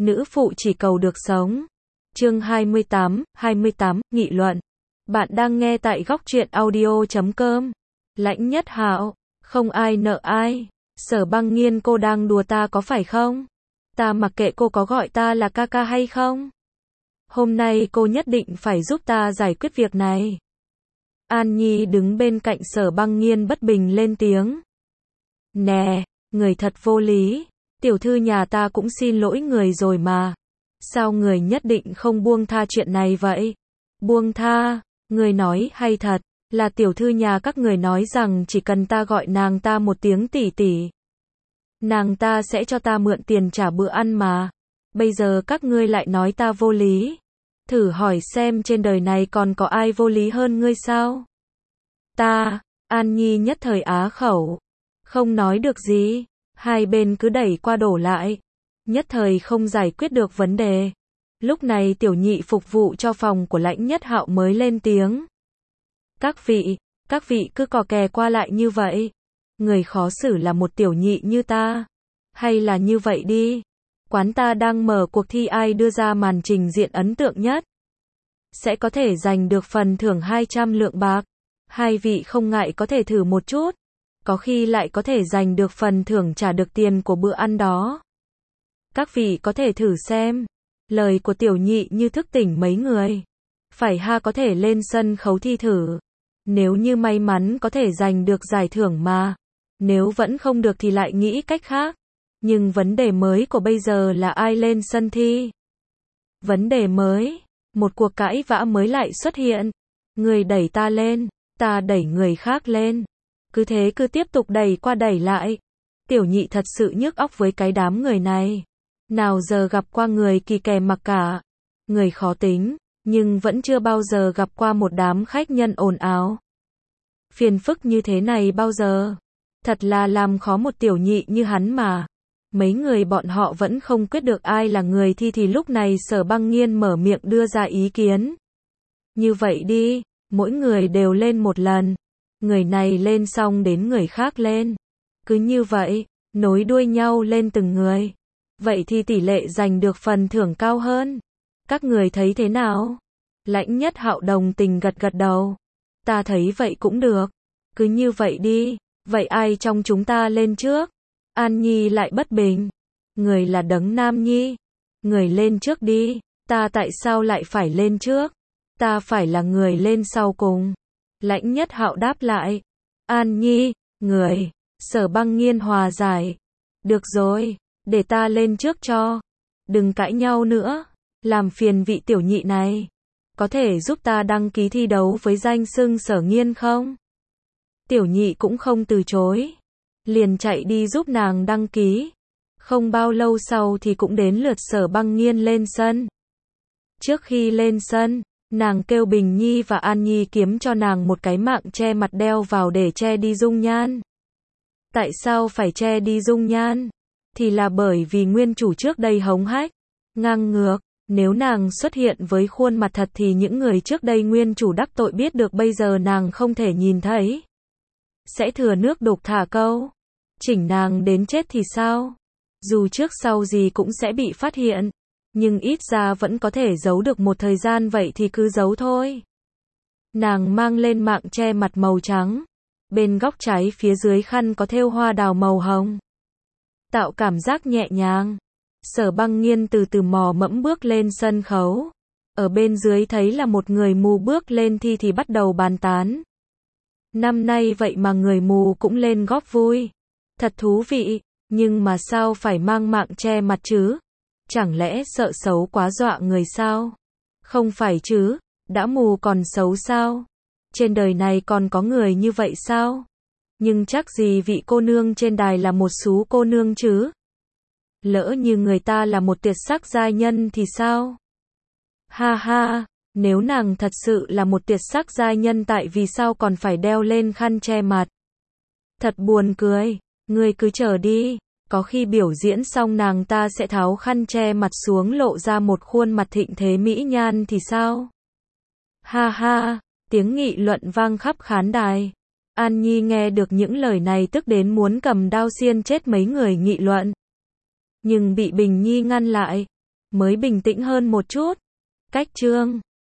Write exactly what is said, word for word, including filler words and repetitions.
nữ phụ chỉ cầu được sống. Chương hai mươi tám, hai mươi tám, nghị luận. Bạn đang nghe tại góc truyện audio chấm com. Lãnh Nhất Hạo, không ai nợ ai. Sở Băng Nghiên, cô đang đùa ta có phải không? Ta mặc kệ cô có gọi ta là ca ca hay không. Hôm nay cô nhất định phải giúp ta giải quyết việc này. An Nhi đứng bên cạnh Sở Băng Nghiên bất bình lên tiếng. Nè, người thật vô lý. Tiểu thư nhà ta cũng xin lỗi người rồi mà. Sao người nhất định không buông tha chuyện này vậy? Buông tha? Người nói hay thật, là tiểu thư nhà các người nói rằng chỉ cần ta gọi nàng ta một tiếng tỷ tỷ, nàng ta sẽ cho ta mượn tiền trả bữa ăn mà. Bây giờ các ngươi lại nói ta vô lý. Thử hỏi xem trên đời này còn có ai vô lý hơn ngươi sao? Ta, An Nhi nhất thời á khẩu. Không nói được gì. Hai bên cứ đẩy qua đổ lại. Nhất thời không giải quyết được vấn đề. Lúc này tiểu nhị phục vụ cho phòng của Lãnh Nhất Hạo mới lên tiếng. Các vị, các vị cứ cò kè qua lại như vậy. Người khó xử là một tiểu nhị như ta. Hay là như vậy đi. Quán ta đang mở cuộc thi ai đưa ra màn trình diện ấn tượng nhất sẽ có thể giành được phần thưởng hai trăm lượng bạc. Hai vị không ngại có thể thử một chút. Có khi lại có thể giành được phần thưởng trả được tiền của bữa ăn đó. Các vị có thể thử xem. Lời của tiểu nhị như thức tỉnh mấy người. Phải ha, có thể lên sân khấu thi thử. Nếu như may mắn có thể giành được giải thưởng mà. Nếu vẫn không được thì lại nghĩ cách khác. Nhưng vấn đề mới của bây giờ là ai lên sân thi? Vấn đề mới, một cuộc cãi vã mới lại xuất hiện. Người đẩy ta lên, ta đẩy người khác lên. Cứ thế cứ tiếp tục đẩy qua đẩy lại. Tiểu nhị thật sự nhức óc với cái đám người này. Nào giờ gặp qua người kỳ kè mặc cả. Người khó tính, nhưng vẫn chưa bao giờ gặp qua một đám khách nhân ồn ào. Phiền phức như thế này bao giờ. Thật là làm khó một tiểu nhị như hắn mà. Mấy người bọn họ vẫn không quyết được ai là người thi thì lúc này Sở Băng Nghiên mở miệng đưa ra ý kiến. Như vậy đi, mỗi người đều lên một lần. Người này lên xong đến người khác lên. Cứ như vậy, nối đuôi nhau lên từng người. Vậy thì tỷ lệ giành được phần thưởng cao hơn. Các người thấy thế nào? Lãnh Nhất Hạo đồng tình gật gật đầu. Ta thấy vậy cũng được. Cứ như vậy đi. Vậy ai trong chúng ta lên trước? An Nhi lại bất bình. Người là đấng nam nhi. Người lên trước đi. Ta tại sao lại phải lên trước? Ta phải là người lên sau cùng. Lãnh Nhất Hạo đáp lại. An Nhi, người. Sở Băng Nghiên hòa giải. Được rồi, để ta lên trước cho. Đừng cãi nhau nữa. Làm phiền vị tiểu nhị này. Có thể giúp ta đăng ký thi đấu với danh xưng Sở Nghiên không? Tiểu nhị cũng không từ chối. Liền chạy đi giúp nàng đăng ký. Không bao lâu sau thì cũng đến lượt Sở Băng Nghiên lên sân. Trước khi lên sân, nàng kêu Bình Nhi và An Nhi kiếm cho nàng một cái mạng che mặt đeo vào để che đi dung nhan. Tại sao phải che đi dung nhan? Thì là bởi vì nguyên chủ trước đây hống hách, ngang ngược. Nếu nàng xuất hiện với khuôn mặt thật thì những người trước đây nguyên chủ đắc tội biết được bây giờ nàng không thể nhìn thấy. Sẽ thừa nước đục thả câu. Chỉnh nàng đến chết thì sao? Dù trước sau gì cũng sẽ bị phát hiện. Nhưng ít ra vẫn có thể giấu được một thời gian, vậy thì cứ giấu thôi. Nàng mang lên mạng che mặt màu trắng. Bên góc trái phía dưới khăn có thêu hoa đào màu hồng. Tạo cảm giác nhẹ nhàng. Sở Băng Nghiên từ từ mò mẫm bước lên sân khấu. Ở bên dưới thấy là một người mù bước lên thi thì bắt đầu bàn tán. Năm nay vậy mà người mù cũng lên góp vui. Thật thú vị, nhưng mà sao phải mang mạng che mặt chứ? Chẳng lẽ sợ xấu quá dọa người sao? Không phải chứ, đã mù còn xấu sao? Trên đời này còn có người như vậy sao? Nhưng chắc gì vị cô nương trên đài là một sú cô nương chứ? Lỡ như người ta là một tuyệt sắc giai nhân thì sao? Ha ha, nếu nàng thật sự là một tuyệt sắc giai nhân tại vì sao còn phải đeo lên khăn che mặt? Thật buồn cười, ngươi cứ chờ đi, có khi biểu diễn xong nàng ta sẽ tháo khăn che mặt xuống lộ ra một khuôn mặt thịnh thế mỹ nhan thì sao? Ha ha, tiếng nghị luận vang khắp khán đài. An Nhi nghe được những lời này tức đến muốn cầm đao xiên chết mấy người nghị luận. Nhưng bị Bình Nhi ngăn lại. mới bình tĩnh hơn một chút. Cách chương